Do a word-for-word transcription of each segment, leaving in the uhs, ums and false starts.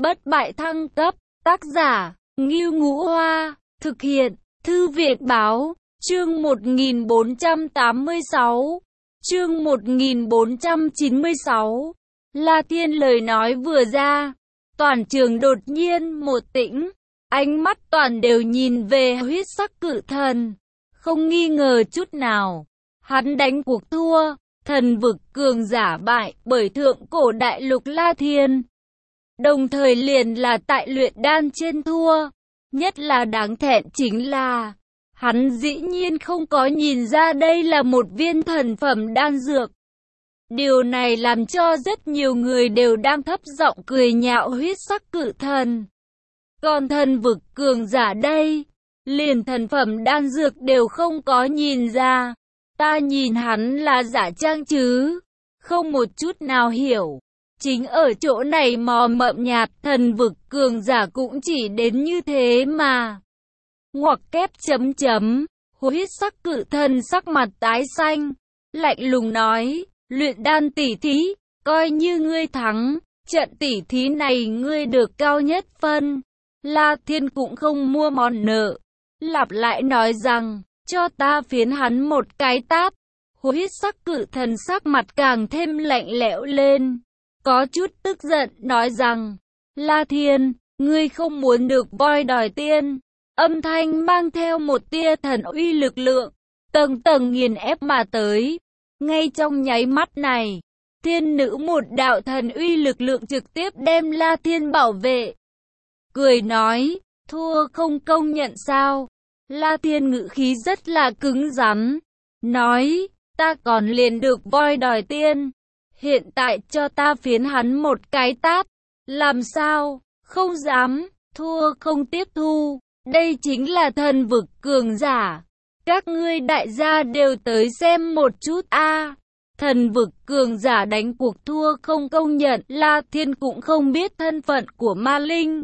bất bại thăng cấp, tác giả, Ngưu Ngũ Hoa, thực hiện, Thư viện Báo, chương một nghìn bốn trăm tám mươi sáu, chương một nghìn bốn trăm chín mươi sáu. La Thiên lời nói vừa ra, toàn trường đột nhiên một tĩnh, ánh mắt toàn đều nhìn về huyết sắc cự thần, không nghi ngờ chút nào, hắn đánh cuộc thua, thần vực cường giả bại bởi thượng cổ đại lục La Thiên. Đồng thời liền là tại luyện đan trên thua, nhất là đáng thẹn chính là, hắn dĩ nhiên không có nhìn ra đây là một viên thần phẩm đan dược. Điều này làm cho rất nhiều người đều đang thấp giọng cười nhạo huyết sắc cự thần. Còn thần vực cường giả đây, liền thần phẩm đan dược đều không có nhìn ra. Ta nhìn hắn là giả trang chứ, không một chút nào hiểu. Chính ở chỗ này mò mậm nhạt, thần vực cường giả cũng chỉ đến như thế mà. Ngoặc kép chấm chấm, huyết sắc cự thần sắc mặt tái xanh, lạnh lùng nói, luyện đan tỷ thí, coi như ngươi thắng, trận tỷ thí này ngươi được cao nhất phân. La Thiên cũng không mua món nợ, lặp lại nói rằng, cho ta phiến hắn một cái tát. Huyết sắc cự thần sắc mặt càng thêm lạnh lẽo lên, có chút tức giận nói rằng, La Thiên, ngươi không muốn được voi đòi tiên. Âm thanh mang theo một tia thần uy lực lượng, tầng tầng nghiền ép mà tới. Ngay trong nháy mắt này, thiên nữ một đạo thần uy lực lượng trực tiếp đem La Thiên bảo vệ. Cười nói, thua không công nhận sao? La Thiên ngữ khí rất là cứng rắn, nói, ta còn liền được voi đòi tiên. Hiện tại cho ta phiến hắn một cái tát, làm sao? Không dám, thua không tiếp thu. Đây chính là thần vực cường giả. Các ngươi đại gia đều tới xem một chút a. À, thần vực cường giả đánh cuộc thua không công nhận. La Thiên cũng không biết thân phận của ma linh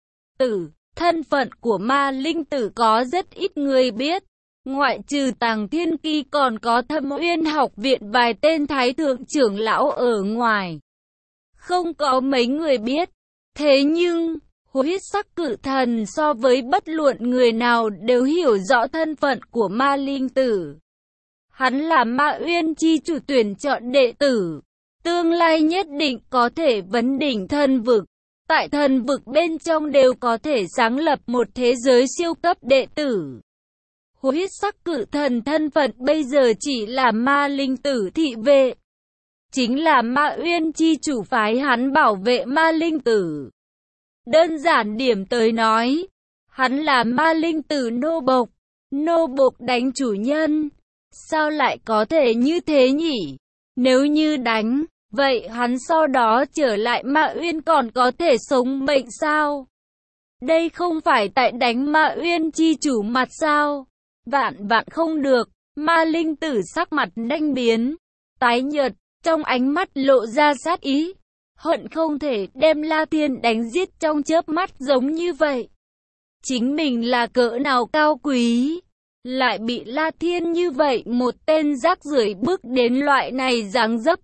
tử. Thân phận của ma linh tử có rất ít người biết. Ngoại trừ Tàng Thiên Kỳ còn có Thâm Uyên học viện vài tên thái thượng trưởng lão ở ngoài. Không có mấy người biết. Thế nhưng, huyết sắc cự thần so với bất luận người nào đều hiểu rõ thân phận của ma linh tử. Hắn là Ma Uyên chi chủ tuyển chọn đệ tử. Tương lai nhất định có thể vấn đỉnh thần vực. Tại thần vực bên trong đều có thể sáng lập một thế giới siêu cấp đệ tử. Huyết sắc cự thần thân phận bây giờ chỉ là ma linh tử thị vệ. Chính là Ma Uyên chi chủ phái hắn bảo vệ ma linh tử. Đơn giản điểm tới nói, hắn là ma linh tử nô bộc, nô bộc đánh chủ nhân. Sao lại có thể như thế nhỉ? Nếu như đánh, vậy hắn sau đó trở lại Ma Uyên còn có thể sống mệnh sao? Đây không phải tại đánh Ma Uyên chi chủ mặt sao? Vạn vạn không được, ma linh tử sắc mặt nhanh biến, tái nhợt, trong ánh mắt lộ ra sát ý. Hận không thể đem La Thiên đánh giết trong chớp mắt giống như vậy. Chính mình là cỡ nào cao quý, lại bị La Thiên như vậy một tên rác rưởi bước đến loại này dáng dấp.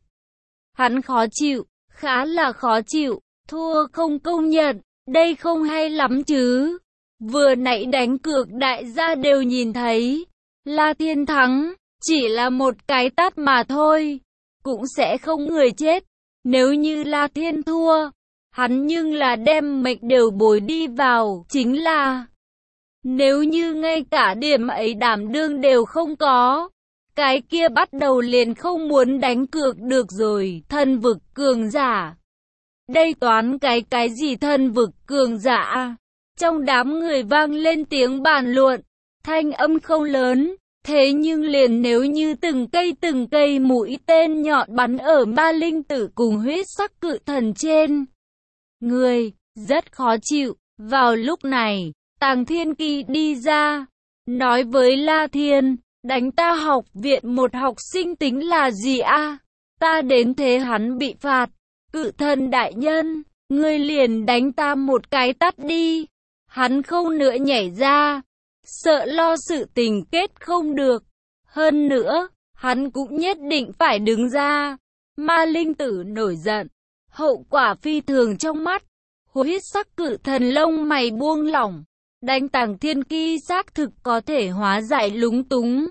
Hắn khó chịu, khá là khó chịu, thua không công nhận, đây không hay lắm chứ. Vừa nãy đánh cược đại gia đều nhìn thấy, La Thiên thắng, chỉ là một cái tát mà thôi, cũng sẽ không người chết. Nếu như La Thiên thua, hắn nhưng là đem mệnh đều bồi đi vào, chính là nếu như ngay cả điểm ấy đảm đương đều không có, cái kia bắt đầu liền không muốn đánh cược được rồi. Thần vực cường giả, đây toán cái cái gì thần vực cường giả? Trong đám người vang lên tiếng bàn luận, thanh âm không lớn. Thế nhưng liền nếu như từng cây từng cây mũi tên nhọn bắn ở ma linh tử cùng huyết sắc cự thần trên người, rất khó chịu. Vào lúc này, Tàng Thiên Kỳ đi ra, nói với La Thiên, đánh ta học viện một học sinh tính là gì a? À? Ta đến thế hắn bị phạt. Cự thần đại nhân, ngươi liền đánh ta một cái tát đi. Hắn không nữa nhảy ra, sợ lo sự tình kết không được. Hơn nữa, hắn cũng nhất định phải đứng ra. Ma linh tử nổi giận, hậu quả phi thường trong mắt. Huyết sắc cự thần lông mày buông lỏng. Đánh Tàng Thiên Ki xác thực có thể hóa giải lúng túng.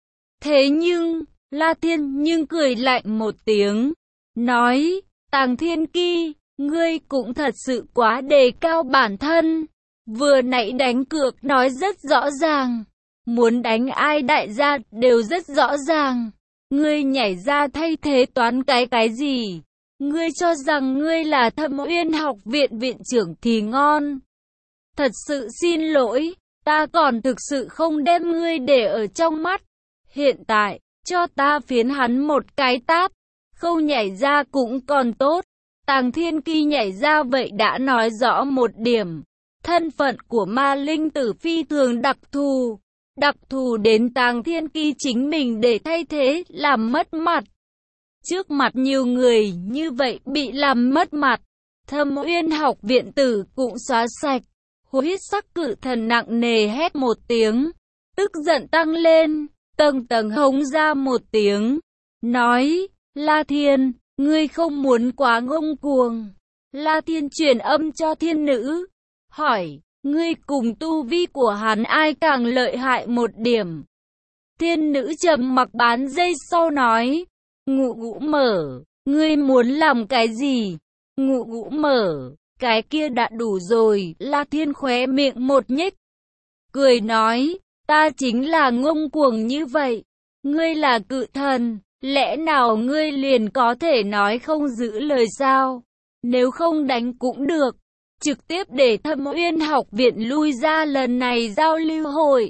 Thế nhưng, La Thiên nhưng cười lạnh một tiếng. Nói, Tàng Thiên Ki, ngươi cũng thật sự quá đề cao bản thân. Vừa nãy đánh cược nói rất rõ ràng. Muốn đánh ai đại gia đều rất rõ ràng. Ngươi nhảy ra thay thế toán cái cái gì? Ngươi cho rằng ngươi là Thâm Uyên học viện viện trưởng thì ngon. Thật sự xin lỗi, ta còn thực sự không đem ngươi để ở trong mắt. Hiện tại, cho ta phiến hắn một cái tát. Không nhảy ra cũng còn tốt. Tàng Thiên Ki nhảy ra vậy đã nói rõ một điểm. Thân phận của ma linh tử phi thường đặc thù. Đặc thù đến Tàng Thiên Ki chính mình để thay thế làm mất mặt. Trước mặt nhiều người như vậy bị làm mất mặt. Thâm Uyên học viện tử cũng xóa sạch. Huyết sắc cự thần nặng nề hét một tiếng. Tức giận tăng lên. Tầng tầng hống ra một tiếng. Nói, La Thiên, ngươi không muốn quá ngông cuồng. La Thiên truyền âm cho thiên nữ. Hỏi, ngươi cùng tu vi của hắn ai càng lợi hại một điểm? Thiên nữ trầm mặc bán giây sau nói. Ngụ ngũ mở, ngươi muốn làm cái gì? Ngụ ngũ mở, cái kia đã đủ rồi. La Thiên khóe miệng một nhếch. Cười nói, ta chính là ngông cuồng như vậy. Ngươi là cự thần, lẽ nào ngươi liền có thể nói không giữ lời sao? Nếu không đánh cũng được. Trực tiếp để Thâm Uyên học viện lui ra lần này giao lưu hội.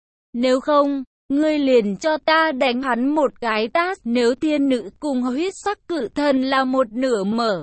Nếu không, ngươi liền cho ta đánh hắn một cái tát. Nếu thiên nữ cùng huyết sắc cự thần là một nửa mở.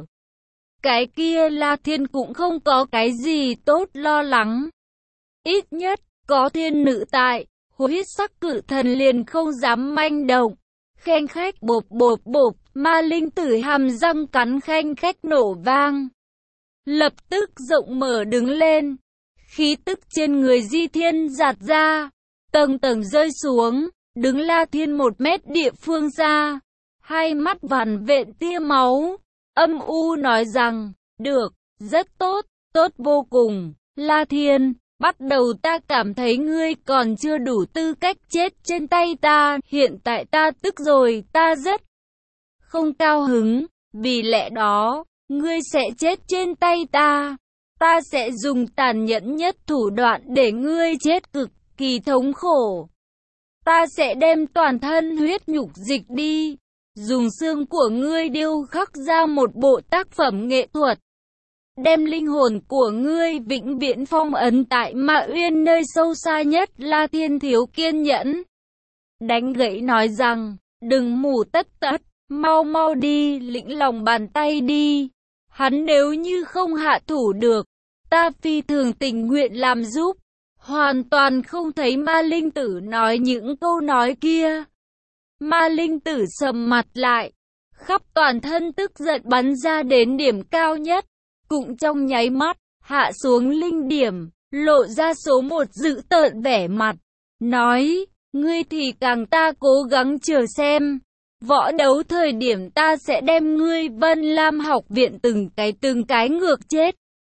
Cái kia La Thiên cũng không có cái gì tốt lo lắng. Ít nhất, có thiên nữ tại, huyết sắc cự thần liền không dám manh động. Khanh khách bộp bộp bộp, ma linh tử hàm răng cắn khanh khách nổ vang. Lập tức rộng mở đứng lên. Khí tức trên người Di Thiên giạt ra. Tầng tầng rơi xuống. Đứng La Thiên một mét địa phương xa. Hai mắt vằn vện tia máu. Âm u nói rằng. Được, rất tốt, tốt vô cùng. La Thiên, bắt đầu ta cảm thấy ngươi còn chưa đủ tư cách chết trên tay ta. Hiện tại ta tức rồi, ta rất không cao hứng. Vì lẽ đó, ngươi sẽ chết trên tay ta. Ta sẽ dùng tàn nhẫn nhất thủ đoạn để ngươi chết cực kỳ thống khổ. Ta sẽ đem toàn thân huyết nhục dịch đi. Dùng xương của ngươi điêu khắc ra một bộ tác phẩm nghệ thuật. Đem linh hồn của ngươi vĩnh viễn phong ấn tại Ma Uyên nơi sâu xa nhất. La Thiên thiếu kiên nhẫn. Đánh gãy nói rằng, đừng mù tất tất, mau mau đi, lĩnh lòng bàn tay đi. Hắn nếu như không hạ thủ được, ta phi thường tình nguyện làm giúp. Hoàn toàn không thấy ma linh tử nói những câu nói kia. Ma linh tử sầm mặt lại, khắp toàn thân tức giận bắn ra đến điểm cao nhất. Cũng trong nháy mắt, hạ xuống linh điểm, lộ ra số một dữ tợn vẻ mặt. Nói, ngươi thì càng ta cố gắng chờ xem. Võ đấu thời điểm ta sẽ đem ngươi Vân Lam học viện từng cái từng cái ngược chết.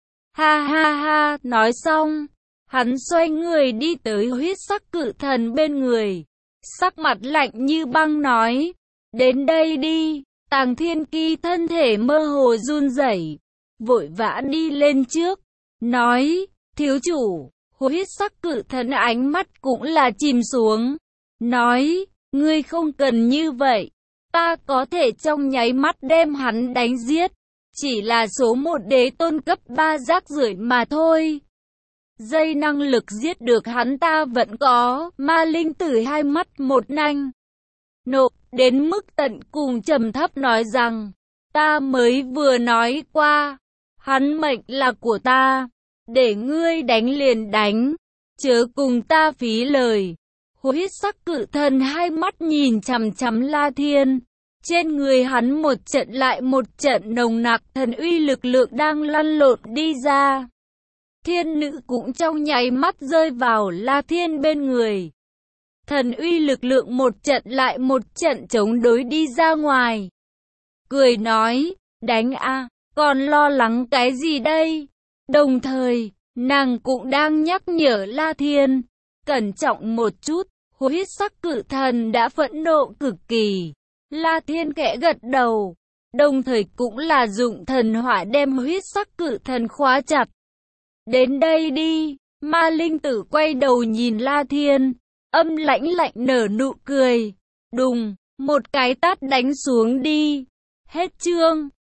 Ha ha ha, nói xong, hắn xoay người đi tới huyết sắc cự thần bên người. Sắc mặt lạnh như băng nói, đến đây đi. Tàng Thiên Ki thân thể mơ hồ run rẩy, vội vã đi lên trước. Nói, thiếu chủ, huyết sắc cự thần ánh mắt cũng là chìm xuống. Nói, ngươi không cần như vậy. Ta có thể trong nháy mắt đem hắn đánh giết. Chỉ là số một đế tôn cấp ba rác rưởi mà thôi. Dây năng lực giết được hắn ta vẫn có. Ma linh tử hai mắt một nanh nộp đến mức tận cùng trầm thấp nói rằng, ta mới vừa nói qua, hắn mệnh là của ta, để ngươi đánh liền đánh, chớ cùng ta phí lời. Huyết sắc cự thần hai mắt nhìn chằm chằm La Thiên. Trên người hắn một trận lại một trận nồng nặc thần uy lực lượng đang lăn lộn đi ra. Thiên nữ cũng trong nháy mắt rơi vào La Thiên bên người. Thần uy lực lượng một trận lại một trận chống đối đi ra ngoài. Cười nói, đánh a, còn lo lắng cái gì đây? Đồng thời, nàng cũng đang nhắc nhở La Thiên, cẩn trọng một chút, huyết sắc cự thần đã phẫn nộ cực kỳ. La Thiên khẽ gật đầu, đồng thời cũng là dụng thần hỏa đem huyết sắc cự thần khóa chặt. Đến đây đi, ma linh tử quay đầu nhìn La Thiên, âm lãnh lạnh nở nụ cười. Đùng, một cái tát đánh xuống đi. Hết chương.